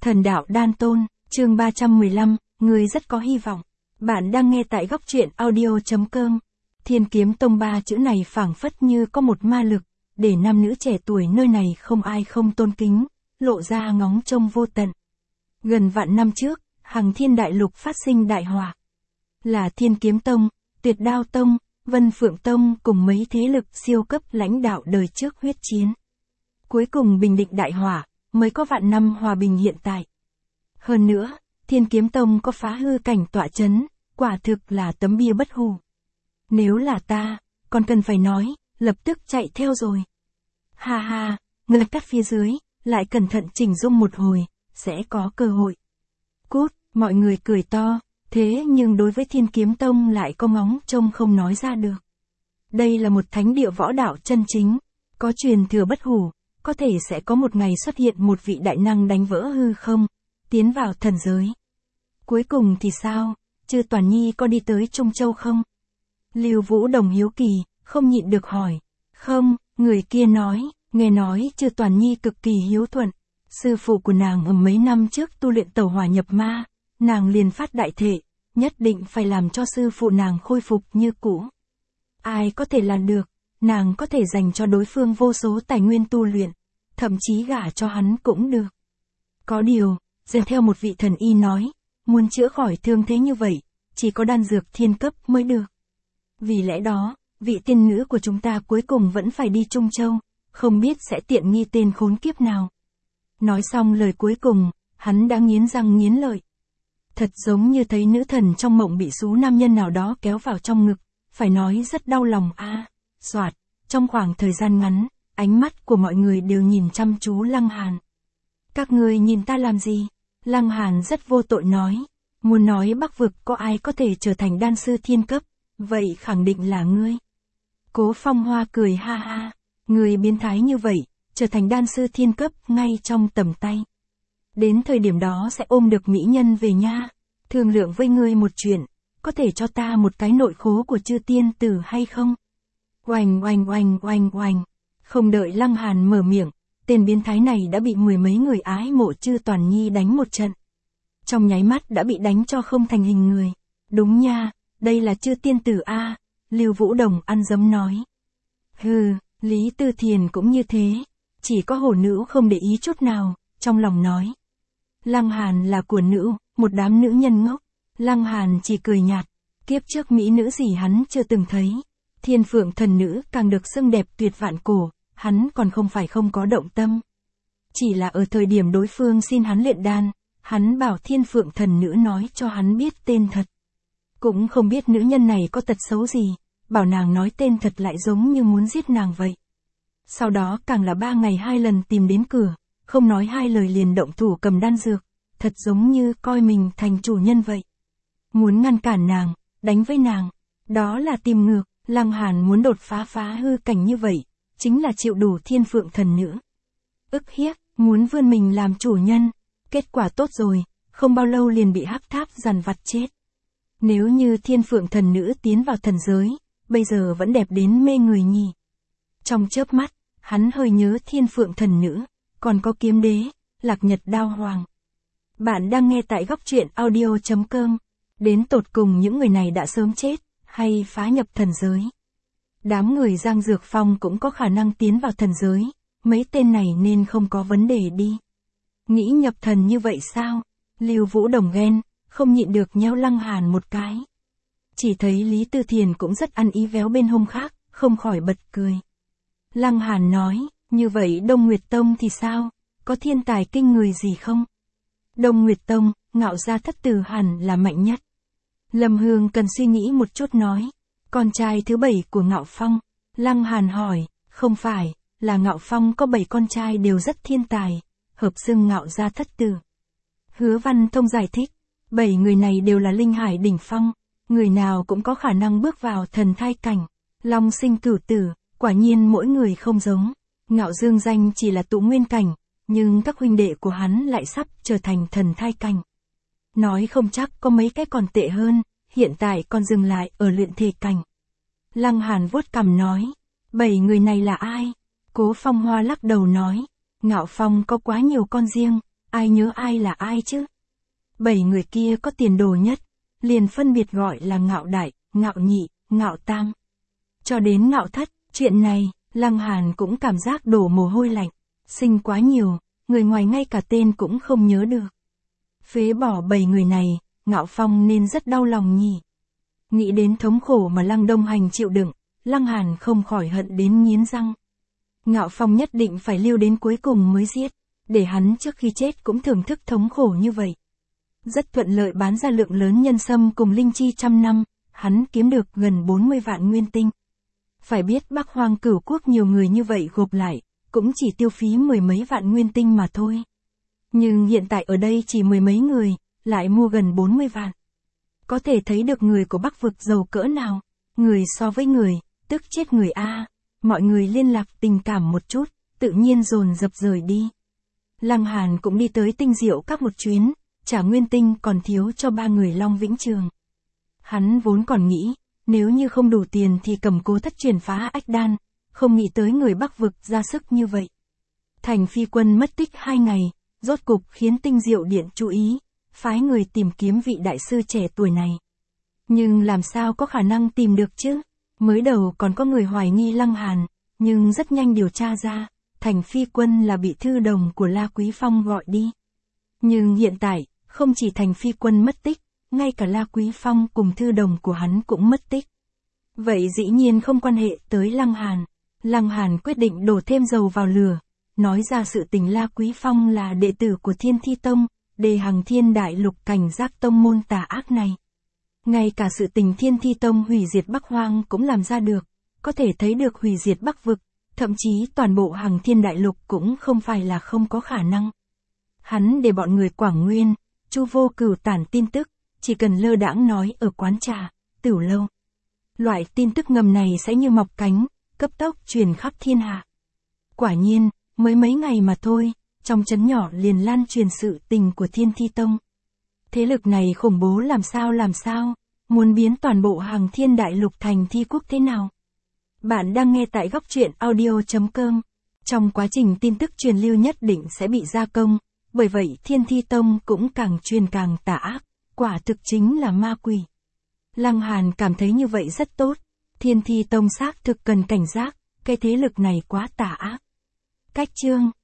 Thần đạo đan tôn, chương 315, người rất có hy vọng. Bạn đang nghe tại góc truyện audio.com. Thiên Kiếm Tông ba chữ này phảng phất như có một ma lực, để nam nữ trẻ tuổi nơi này không ai không tôn kính, lộ ra ngóng trông vô tận. Gần vạn năm trước, Hằng Thiên Đại Lục phát sinh đại hỏa. Là Thiên Kiếm Tông, Tuyệt Đao Tông, Vân Phượng Tông cùng mấy thế lực siêu cấp lãnh đạo đời trước huyết chiến. Cuối cùng bình định đại hỏa, mới có vạn năm hòa bình hiện tại. Hơn nữa, Thiên Kiếm Tông có phá hư cảnh tọa chấn, quả thực là tấm bia bất hủ. Nếu là ta, còn cần phải nói, lập tức chạy theo rồi. Ha ha, người cắt phía dưới, lại cẩn thận chỉnh dung một hồi, sẽ có cơ hội. Cút, mọi người cười to, thế nhưng đối với Thiên Kiếm Tông lại có ngóng trông không nói ra được. Đây là một thánh địa võ đạo chân chính, có truyền thừa bất hủ, có thể sẽ có một ngày xuất hiện một vị đại năng đánh vỡ hư không, tiến vào thần giới. Cuối cùng thì sao, Chư Toàn Nhi có đi tới Trung Châu không? Lưu Vũ Đồng hiếu kỳ, không nhịn được hỏi. Không, người kia nói, nghe nói Chư Toàn Nhi cực kỳ hiếu thuận. Sư phụ của nàng ở mấy năm trước tu luyện tẩu hỏa nhập ma, nàng liền phát đại thệ, nhất định phải làm cho sư phụ nàng khôi phục như cũ. Ai có thể làm được, nàng có thể dành cho đối phương vô số tài nguyên tu luyện, thậm chí gả cho hắn cũng được. Có điều, dựa theo một vị thần y nói, muốn chữa khỏi thương thế như vậy, chỉ có đan dược thiên cấp mới được. Vì lẽ đó, vị tiên nữ của chúng ta cuối cùng vẫn phải đi Trung Châu, không biết sẽ tiện nghi tên khốn kiếp nào. Nói xong lời cuối cùng, hắn đã nghiến răng nghiến lợi. Thật giống như thấy nữ thần trong mộng bị số nam nhân nào đó kéo vào trong ngực, phải nói rất đau lòng a. Soạt, trong khoảng thời gian ngắn, ánh mắt của mọi người đều nhìn chăm chú Lăng Hàn. Các ngươi nhìn ta làm gì? Lăng Hàn rất vô tội nói, muốn nói Bắc vực có ai có thể trở thành đan sư thiên cấp, vậy khẳng định là ngươi. Cố Phong Hoa cười ha ha, người biến thái như vậy, trở thành đan sư thiên cấp ngay trong tầm tay. Đến thời điểm đó sẽ ôm được mỹ nhân về nha, thương lượng với ngươi một chuyện, có thể cho ta một cái nội khố của Chư Tiên Tử hay không? Oanh oanh oanh oanh oanh, không đợi Lăng Hàn mở miệng, tên biến thái này đã bị mười mấy người ái mộ Chư Toàn Nhi đánh một trận. Trong nháy mắt đã bị đánh cho không thành hình người. Đúng nha, đây là Chư Tiên Tử a. Lưu Vũ Đồng ăn dấm nói. Hừ, Lý Tư Thiền cũng như thế, chỉ có hổ nữ không để ý chút nào, trong lòng nói. Lăng Hàn là của nữ, một đám nữ nhân ngốc. Lăng Hàn chỉ cười nhạt, kiếp trước mỹ nữ gì hắn chưa từng thấy. Thiên Phượng thần nữ càng được xưng đẹp tuyệt vạn cổ, hắn còn không phải không có động tâm. Chỉ là ở thời điểm đối phương xin hắn luyện đan, hắn bảo Thiên Phượng thần nữ nói cho hắn biết tên thật. Cũng không biết nữ nhân này có tật xấu gì, bảo nàng nói tên thật lại giống như muốn giết nàng vậy. Sau đó càng là 3 ngày 2 lần tìm đến cửa, không nói 2 lời liền động thủ cầm đan dược, thật giống như coi mình thành chủ nhân vậy. Muốn ngăn cản nàng, đánh với nàng, đó là tìm ngược. Lăng Hàn muốn đột phá hư cảnh như vậy, chính là chịu đủ Thiên Phượng thần nữ. Ức hiếp, muốn vươn mình làm chủ nhân, kết quả tốt rồi, không bao lâu liền bị hắc tháp dằn vặt chết. Nếu như Thiên Phượng thần nữ tiến vào thần giới, bây giờ vẫn đẹp đến mê người nhỉ. Trong chớp mắt, hắn hơi nhớ Thiên Phượng thần nữ, còn có Kiếm Đế, Lạc Nhật Đao Hoàng. Bạn đang nghe tại góc truyện audio.com, đến tột cùng những người này đã sớm chết, hay phá nhập thần giới. Đám người Giang Dược Phong cũng có khả năng tiến vào thần giới, mấy tên này nên không có vấn đề đi. Nghĩ nhập thần như vậy sao? Lưu Vũ Đồng ghen, không nhịn được nhéo Lăng Hàn một cái. Chỉ thấy Lý Tư Thiền cũng rất ăn ý véo bên hông khác, không khỏi bật cười. Lăng Hàn nói, như vậy Đông Nguyệt Tông thì sao? Có thiên tài kinh người gì không? Đông Nguyệt Tông, Ngạo Gia Thất Tử hẳn là mạnh nhất. Lâm Hương cần suy nghĩ một chút nói. Con trai thứ 7 của Ngạo Phong. Lăng Hàn hỏi, không phải, là Ngạo Phong có 7 con trai đều rất thiên tài, hợp xưng Ngạo Gia Thất Tử. Hứa Văn Thông giải thích, 7 người này đều là linh hải đỉnh phong, người nào cũng có khả năng bước vào thần thai cảnh. Long sinh cửu tử, quả nhiên mỗi người không giống. Ngạo Dương Danh chỉ là tụ nguyên cảnh, nhưng các huynh đệ của hắn lại sắp trở thành thần thai cảnh. Nói không chắc có mấy cái còn tệ hơn, hiện tại còn dừng lại ở luyện thể cảnh. Lăng Hàn vuốt cằm nói, 7 người này là ai? Cố Phong Hoa lắc đầu nói, Ngạo Phong có quá nhiều con riêng, ai nhớ ai là ai chứ? 7 người kia có tiền đồ nhất, liền phân biệt gọi là Ngạo Đại, Ngạo Nhị, Ngạo Tam. Cho đến Ngạo Thất, chuyện này, Lăng Hàn cũng cảm giác đổ mồ hôi lạnh. Sinh quá nhiều, người ngoài ngay cả tên cũng không nhớ được. Phế bỏ 7 người này, Ngạo Phong nên rất đau lòng nhỉ. Nghĩ đến thống khổ mà Lăng Đông Hành chịu đựng, Lăng Hàn không khỏi hận đến nghiến răng. Ngạo Phong nhất định phải lưu đến cuối cùng mới giết, để hắn trước khi chết cũng thưởng thức thống khổ như vậy. Rất thuận lợi bán ra lượng lớn nhân sâm cùng linh chi trăm năm, hắn kiếm được gần 40 vạn nguyên tinh. Phải biết Bắc Hoang Cửu Quốc nhiều người như vậy gộp lại, cũng chỉ tiêu phí 10 mấy vạn nguyên tinh mà thôi. Nhưng hiện tại ở đây chỉ 10 mấy người, lại mua gần 40 vạn. Có thể thấy được người của Bắc vực giàu cỡ nào, người so với người, tức chết người a. Mọi người liên lạc tình cảm một chút, tự nhiên dồn dập rời đi. Lăng Hàn cũng đi tới Tinh Diệu Các một chuyến, trả nguyên tinh còn thiếu cho 3 người Long Vĩnh Trường. Hắn vốn còn nghĩ, nếu như không đủ tiền thì cầm Cố Thất chuyển phá ách đan, không nghĩ tới người Bắc vực ra sức như vậy. Thành Phi Quân mất tích 2 ngày, rốt cục khiến Tinh Diệu Điện chú ý, phái người tìm kiếm vị đại sư trẻ tuổi này. Nhưng làm sao có khả năng tìm được chứ? Mới đầu còn có người hoài nghi Lăng Hàn, nhưng rất nhanh điều tra ra, Thành Phi Quân là bị thư đồng của La Quý Phong gọi đi. Nhưng hiện tại, không chỉ Thành Phi Quân mất tích, ngay cả La Quý Phong cùng thư đồng của hắn cũng mất tích. Vậy dĩ nhiên không quan hệ tới Lăng Hàn. Lăng Hàn quyết định đổ thêm dầu vào lửa, nói ra sự tình La Quý Phong là đệ tử của Thiên Thi Tông, đề Hằng Thiên Đại Lục cảnh giác tông môn tà ác này. Ngay cả sự tình Thiên Thi Tông hủy diệt Bắc Hoang cũng làm ra được, có thể thấy được hủy diệt Bắc vực, thậm chí toàn bộ Hằng Thiên Đại Lục cũng không phải là không có khả năng. Hắn để bọn người Quảng Nguyên, Chu Vô Cửu tản tin tức, chỉ cần lơ đãng nói ở quán trà, tửu lâu. Loại tin tức ngầm này sẽ như mọc cánh, cấp tốc truyền khắp thiên hạ. Quả nhiên, mới mấy ngày mà thôi, trong trấn nhỏ liền lan truyền sự tình của Thiên Thi Tông. Thế lực này khủng bố làm sao, muốn biến toàn bộ Hằng Thiên Đại Lục thành thi quốc thế nào? Bạn đang nghe tại góc truyện audio.com. Trong quá trình tin tức truyền lưu nhất định sẽ bị gia công, bởi vậy Thiên Thi Tông cũng càng truyền càng tà ác, quả thực chính là ma quỷ. Lăng Hàn cảm thấy như vậy rất tốt, Thiên Thi Tông xác thực cần cảnh giác, cái thế lực này quá tà ác. Cách chương